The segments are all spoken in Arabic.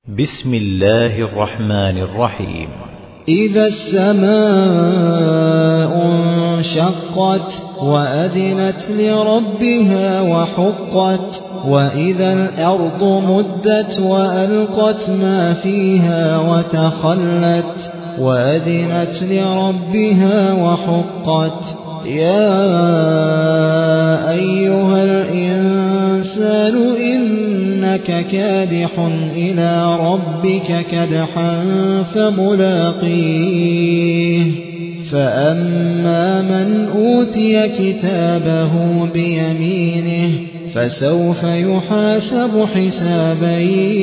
بسم الله الرحمن الرحيم. إذا السماء انشقت وأذنت لربها وحقت وإذا الأرض مدت وألقت ما فيها وتخلت وأذنت لربها وحقت يا أيها الإنسان إنك كادح إلى ربك كدحا فملاقيه فأما من أوتي كتابه بيمينه فسوف يحاسب حسابا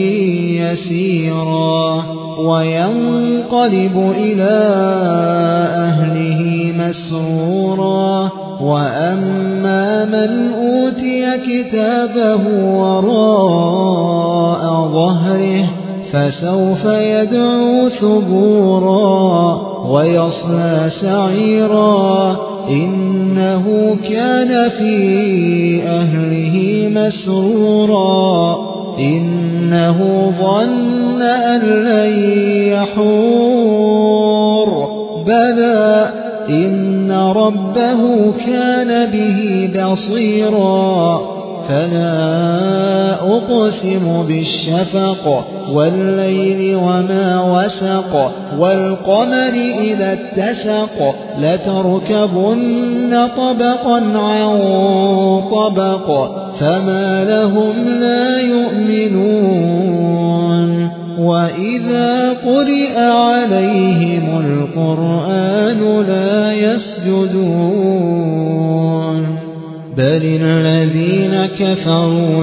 يسيرا وينقلب إلى أهله مسرورا وأما من أوتي كتابه وراء ظهره فسوف يدعو ثبورا ويصلى سعيرا إنه كان في أهله مسرورا إنه ظن أن لن يحور بلى إن ربه كان به بصيرا فلا أقسم بالشفق والليل وما وسق والقمر إذا اتسق لتركبن طبقا عن طبق فما لهم لا يؤمنون وإذا قرئ عليهم القرآن لا يسجدون بل الذين كفروا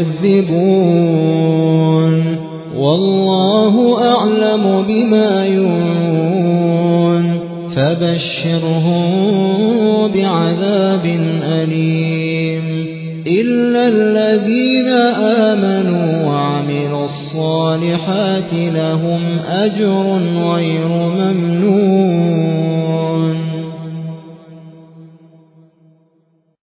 يكذبون والله أعلم بما يوعون فبشرهم بعذاب أليم إلا الذين آمنوا وعملوا الصالحات لهم أجر غير ممنون.